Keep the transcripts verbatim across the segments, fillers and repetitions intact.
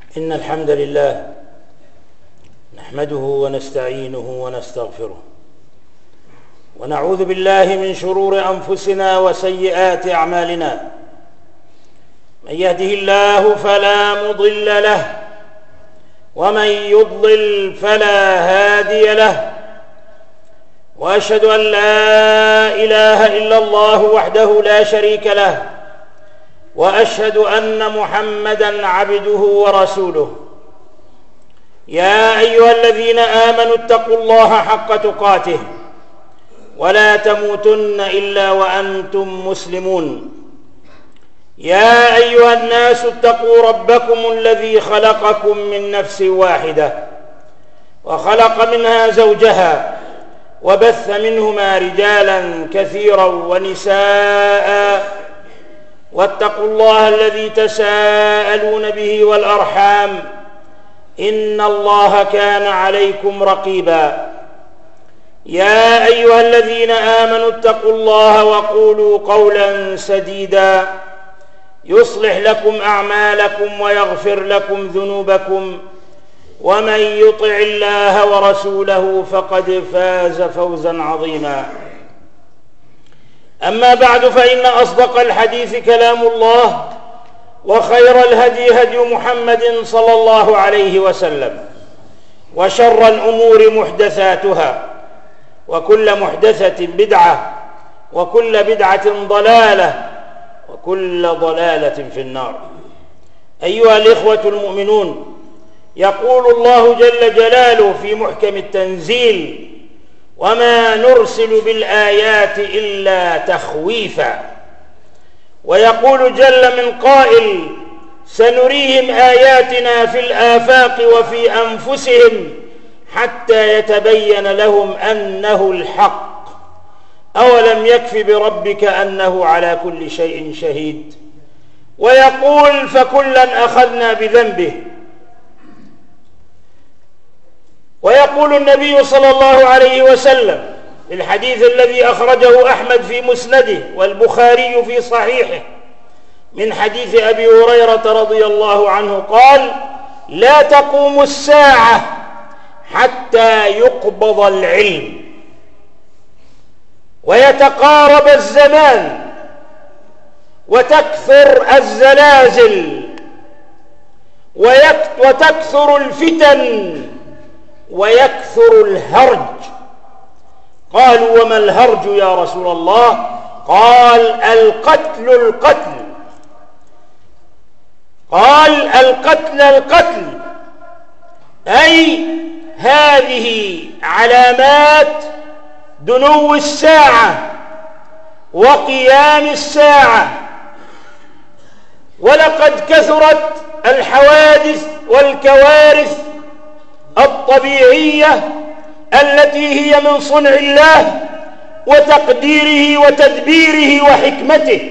إن الحمد لله نحمده ونستعينه ونستغفره ونعوذ بالله من شرور أنفسنا وسيئات أعمالنا. من يهده الله فلا مضل له ومن يضلل فلا هادي له، وأشهد أن لا إله إلا الله وحده لا شريك له، وأشهد أن محمدًا عبده ورسوله. يا أيها الذين آمنوا اتقوا الله حق تقاته ولا تموتن إلا وأنتم مسلمون. يا أيها الناس اتقوا ربكم الذي خلقكم من نفس واحدة وخلق منها زوجها وبث منهما رجالا كثيرا ونساء، واتقوا الله الذي تساءلون به والأرحام إن الله كان عليكم رقيبا. يا أيها الذين آمنوا اتقوا الله وقولوا قولا سديدا يصلح لكم أعمالكم ويغفر لكم ذنوبكم، ومن يطع الله ورسوله فقد فاز فوزا عظيما. أما بعد، فإن أصدق الحديث كلام الله، وخير الهدي هدي محمد صلى الله عليه وسلم، وشر الأمور محدثاتها، وكل محدثة بدعة، وكل بدعة ضلالة، وكل ضلالة في النار. أيها الإخوة المؤمنون، يقول الله جل جلاله في محكم التنزيل: وما نرسل بالآيات إلا تخويفا. ويقول جل من قائل: سنريهم آياتنا في الآفاق وفي أنفسهم حتى يتبين لهم أنه الحق، أولم يكف بربك أنه على كل شيء شهيد. ويقول: فكلا أخذنا بذنبه. ويقول النبي صلى الله عليه وسلم في الحديث الذي أخرجه أحمد في مسنده والبخاري في صحيحه من حديث أبي هريرة رضي الله عنه قال: لا تقوم الساعة حتى يقبض العلم ويتقارب الزمان وتكثر الزلازل وتكثر الفتن ويكثر الهرج. قالوا: وما الهرج يا رسول الله؟ قال: القتل القتل. قال: القتل القتل، أي هذه علامات دنو الساعة وقيام الساعة. ولقد كثرت الحوادث والكوارث الطبيعية التي هي من صنع الله وتقديره وتدبيره وحكمته،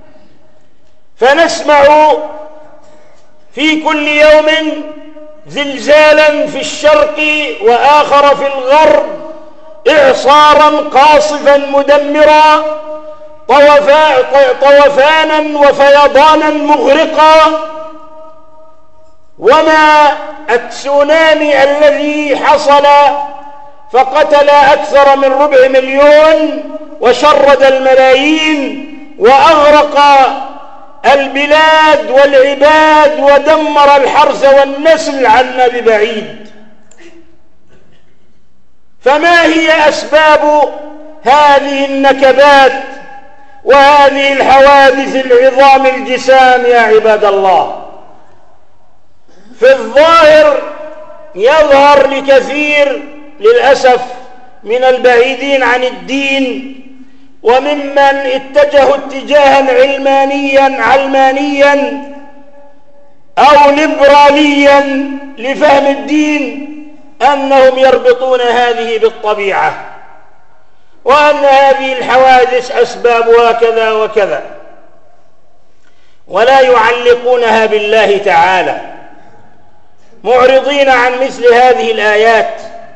فنسمع في كل يوم زلزالا في الشرق وآخر في الغرب، إعصارا قاصفا مدمرا، طوفانا وفيضانا مغرقا، وما التسونامي الذي حصل فقتل أكثر من ربع مليون وشرد الملايين وأغرق البلاد والعباد ودمر الحرث والنسل عنا ببعيد. فما هي أسباب هذه النكبات وهذه الحوادث العظام الجسام يا عباد الله؟ في الظاهر يظهر لكثير للأسف من البعيدين عن الدين وممن اتجهوا اتجاها علمانيا علمانيا أو ليبراليا لفهم الدين أنهم يربطون هذه بالطبيعة، وأن هذه الحوادث أسبابها كذا وكذا، ولا يعلقونها بالله تعالى، معرضين عن مثل هذه الآيات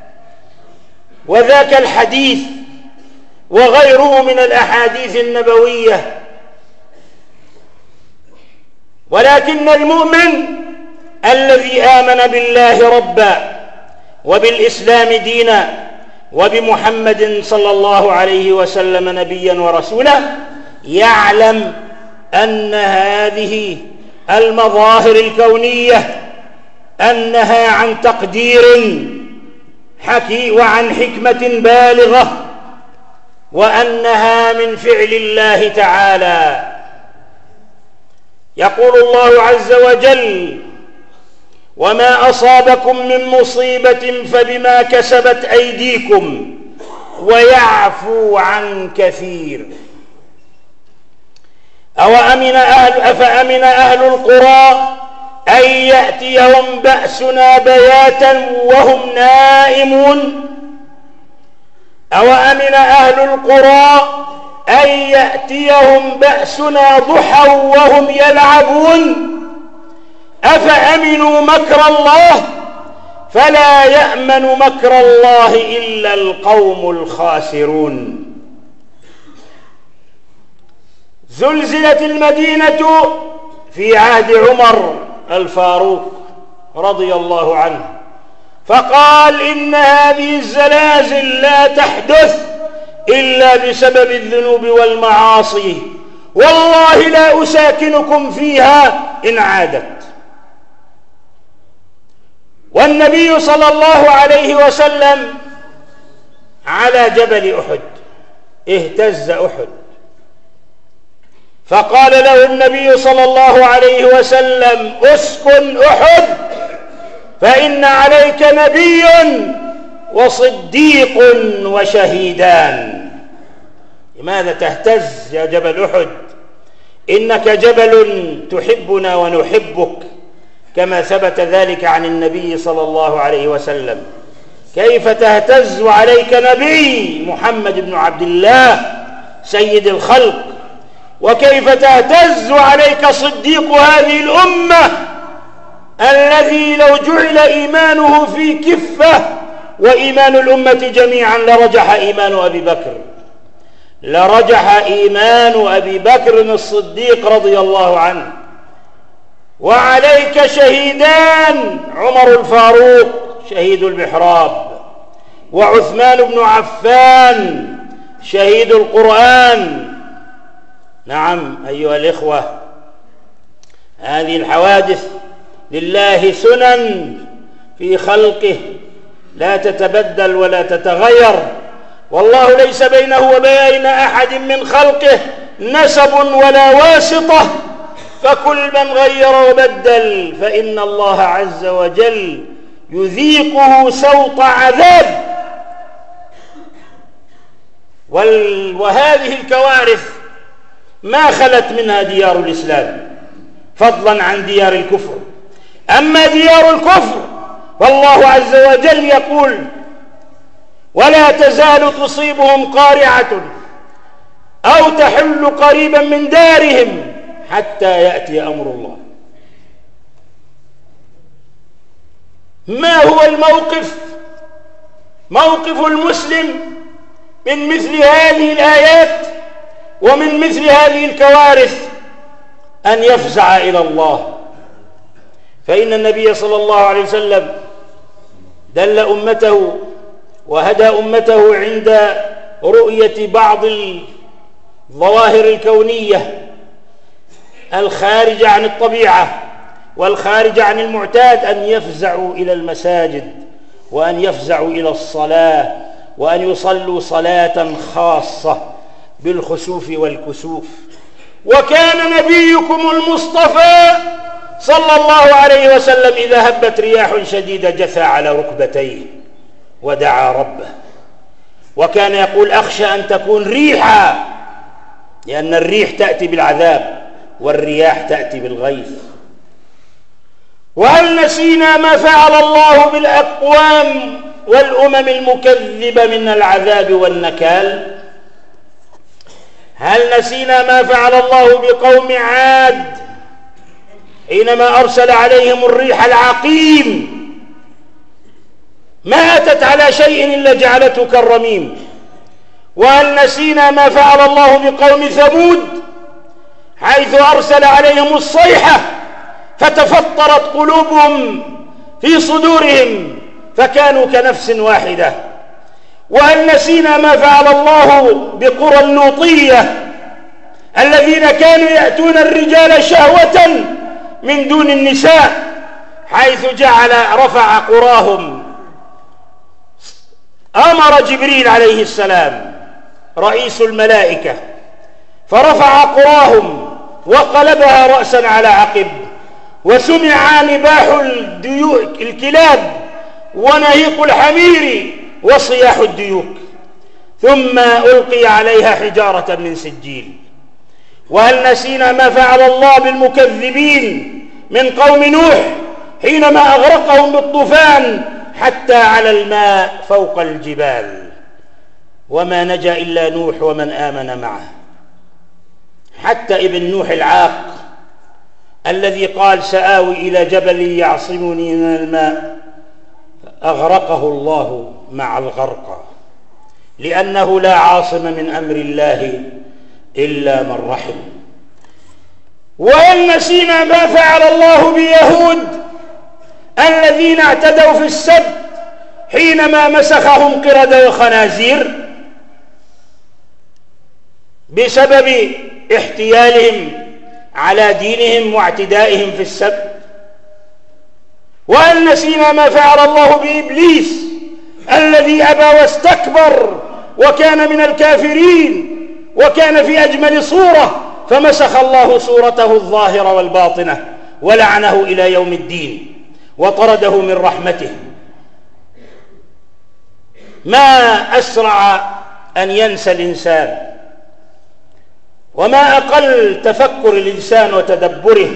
وذاك الحديث وغيره من الأحاديث النبوية. ولكن المؤمن الذي آمن بالله ربا وبالإسلام دينا وبمحمد صلى الله عليه وسلم نبيا ورسولا يعلم أن هذه المظاهر الكونية أنها عن تقدير حكي وعن حكمة بالغة، وأنها من فعل الله تعالى. يقول الله عز وجل: وما أصابكم من مصيبة فبما كسبت أيديكم ويعفو عن كثير. أوأمن أهل أفأمن أهل القرى أن يأتيهم بأسنا بياتا وهم نائمون أوأمن أهل القرى أن يأتيهم بأسنا ضحى وهم يلعبون أفأمنوا مكر الله فلا يأمن مكر الله إلا القوم الخاسرون. زلزلت المدينة في عهد عمر الفاروق رضي الله عنه، فقال: إن هذه الزلازل لا تحدث إلا بسبب الذنوب والمعاصي، والله لا أساكنكم فيها إن عادت. والنبي صلى الله عليه وسلم على جبل أحد، اهتز أحد، فقال له النبي صلى الله عليه وسلم: اسكن أحد فإن عليك نبي وصديق وشهيدان. لماذا تهتز يا جبل أحد؟ إنك جبل تحبنا ونحبك، كما ثبت ذلك عن النبي صلى الله عليه وسلم. كيف تهتز عليك نبي محمد بن عبد الله سيد الخلق، وكيف تهتز عليك صديق هذه الأمة الذي لو جعل إيمانه في كفة وإيمان الأمة جميعا لرجح إيمان أبي بكر لرجح إيمان أبي بكر الصديق رضي الله عنه. وعليك شهيدان: عمر الفاروق شهيد المحراب، وعثمان بن عفان شهيد القرآن. نعم أيها الإخوة، هذه الحوادث لله سنن في خلقه لا تتبدل ولا تتغير، والله ليس بينه وبين أحد من خلقه نسب ولا واسطة، فكل من غير وبدل فإن الله عز وجل يذيقه سوط عذاب. وهذه الكوارث ما خلت منها ديار الإسلام، فضلا عن ديار الكفر. أما ديار الكفر فالله عز وجل يقول: ولا تزال تصيبهم قارعة أو تحل قريبا من دارهم حتى يأتي أمر الله. ما هو الموقف موقف المسلم من مثل هذه الآيات ومن مثل هذه الكوارث؟ أن يفزع إلى الله. فإن النبي صلى الله عليه وسلم دل أمته وهدى أمته عند رؤية بعض الظواهر الكونية الخارجة عن الطبيعة والخارجة عن المعتاد أن يفزعوا إلى المساجد، وأن يفزعوا إلى الصلاة، وأن يصلوا صلاة خاصة بالخسوف والكسوف. وكان نبيكم المصطفى صلى الله عليه وسلم إذا هبت رياح شديدة جثى على ركبتيه ودعا ربه، وكان يقول: أخشى أن تكون ريحا، لأن الريح تأتي بالعذاب والرياح تأتي بالغيث. وهل نسينا ما فعل الله بالأقوام والأمم المكذبة من العذاب والنكال؟ هل نسينا ما فعل الله بقوم عاد حينما أرسل عليهم الريح العقيم؟ ما أتت على شيء إلا جعلته كالرميم. وهل نسينا ما فعل الله بقوم ثمود حيث أرسل عليهم الصيحة فتفطرت قلوبهم في صدورهم فكانوا كنفس واحدة. وهل نسينا ما فعل الله بقرى اللوطية الذين كانوا يأتون الرجال شهوة من دون النساء، حيث جعل رفع قراهم، أمر جبريل عليه السلام رئيس الملائكة فرفع قراهم وقلبها رأسا على عقب، وسمع نباح الكلاب ونهيق الحمير وصياح الديوك، ثم ألقي عليها حجارة من سجيل. وهل نسينا ما فعل الله بالمكذبين من قوم نوح حينما أغرقهم بالطوفان حتى على الماء فوق الجبال، وما نجا إلا نوح ومن آمن معه. حتى ابن نوح العاق الذي قال سآوي إلى جبل يعصمني من الماء أغرقه الله مع الغرق، لأنه لا عاصم من أمر الله إلا من رحم. وهل نسينا ما فعل الله بيهود الذين اعتدوا في السبت حينما مسخهم قردة وخنازير بسبب احتيالهم على دينهم واعتدائهم في السبت؟ وهل نسينا ما فعل الله بإبليس الذي أبى واستكبر وكان من الكافرين وكان في أجمل صورة، فمسخ الله صورته الظاهرة والباطنة ولعنه إلى يوم الدين وطرده من رحمته؟ ما أسرع أن ينسى الإنسان، وما أقل تفكر الإنسان وتدبره.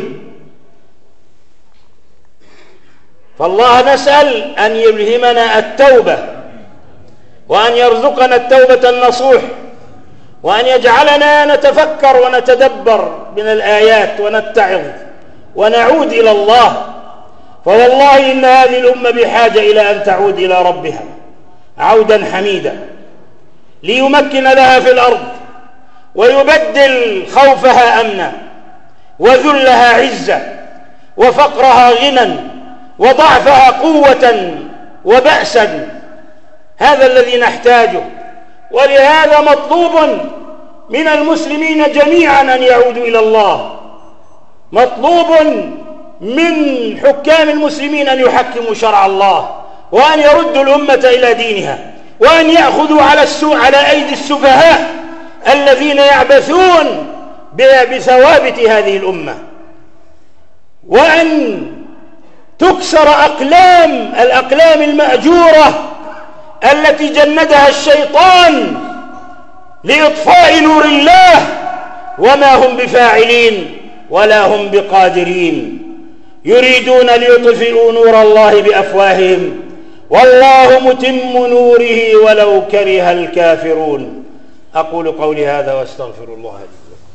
فالله نسأل أن يلهمنا التوبة، وأن يرزقنا التوبة النصوح، وأن يجعلنا نتفكر ونتدبر من الآيات ونتعظ ونعود إلى الله. فوالله إن هذه الأمة بحاجة إلى أن تعود إلى ربها عودا حميدا، ليمكن لها في الأرض ويبدل خوفها أمنا وذلها عزة وفقرها غنى وضعفها قوة وبأسا. هذا الذي نحتاجه، ولهذا مطلوب من المسلمين جميعا أن يعودوا إلى الله. مطلوب من حكام المسلمين أن يحكموا شرع الله، وأن يردوا الأمة إلى دينها، وأن يأخذوا على السوء على أيدي السفهاء الذين يعبثون بثوابت هذه الأمة، وأن تكسر أقلام الأقلام المأجورة التي جندها الشيطان لإطفاء نور الله، وما هم بفاعلين ولا هم بقادرين. يريدون ليطفئوا نور الله بأفواههم والله متم نوره ولو كره الكافرون. أقول قولي هذا وأستغفر الله لي.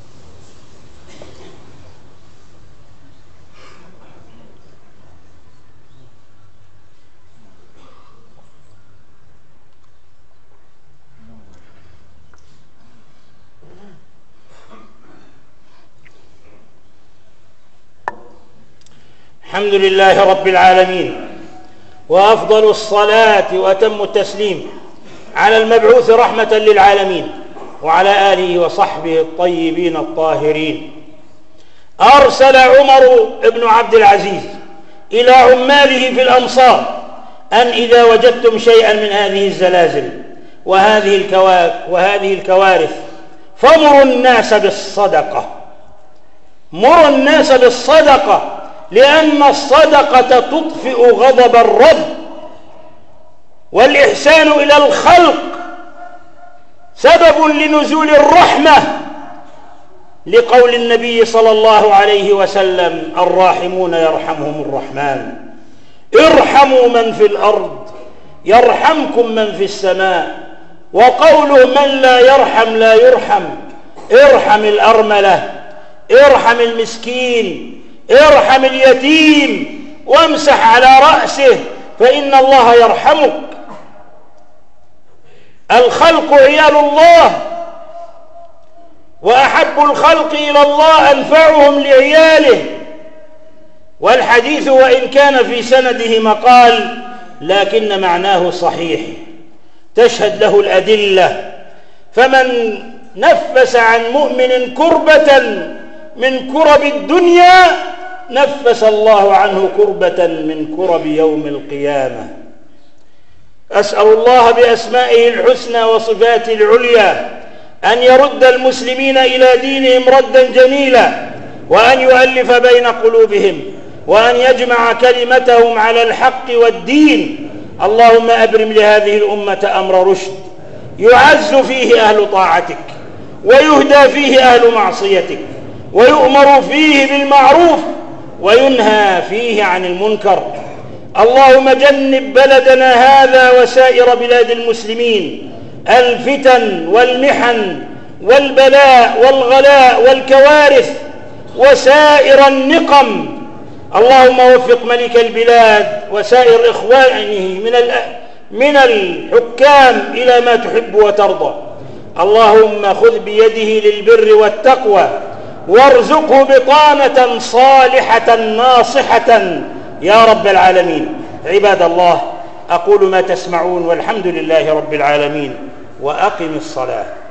الحمد لله رب العالمين، وأفضل الصلاة وأتم التسليم على المبعوث رحمة للعالمين وعلى آله وصحبه الطيبين الطاهرين. أرسل عمر بن عبد العزيز إلى عماله في الأمصار أن إذا وجدتم شيئا من هذه الزلازل وهذه وهذه الكوارث فمروا الناس بالصدقة. مروا الناس بالصدقة، لأن الصدقة تطفئ غضب الرب، والإحسان إلى الخلق سبب لنزول الرحمة، لقول النبي صلى الله عليه وسلم الراحمون يرحمهم الرحمن، ارحموا من في الأرض يرحمكم من في السماء. وقوله من لا يرحم لا يرحم، ارحم الأرملة، ارحم المسكين، ارحم اليتيم، وامسح على رأسه فإن الله يرحمك. الخلق عيال الله، وأحب الخلق إلى الله أنفعهم لعياله، والحديث وإن كان في سنده مقال لكن معناه صحيح، تشهد له الأدلة. فمن نفس عن مؤمن كربة من كرب الدنيا نفس الله عنه كربة من كرب يوم القيامة. أسأل الله بأسمائه الحسنى وصفاته العليا أن يرد المسلمين إلى دينهم ردا جميلا، وأن يؤلف بين قلوبهم، وأن يجمع كلمتهم على الحق والدين. اللهم أبرم لهذه الأمة أمر رشد يعز فيه أهل طاعتك، ويهدى فيه أهل معصيتك، ويؤمر فيه بالمعروف، وينهى فيه عن المنكر. اللهم جنب بلدنا هذا وسائر بلاد المسلمين الفتن والمحن والبلاء والغلاء والكوارث وسائر النقم. اللهم وفق ملك البلاد وسائر إخوانه من من الحكام إلى ما تحب وترضى. اللهم خذ بيده للبر والتقوى، وارزقه بطانة صالحة ناصحة يا رب العالمين. عباد الله، أقول ما تسمعون، والحمد لله رب العالمين، وأقم الصلاة.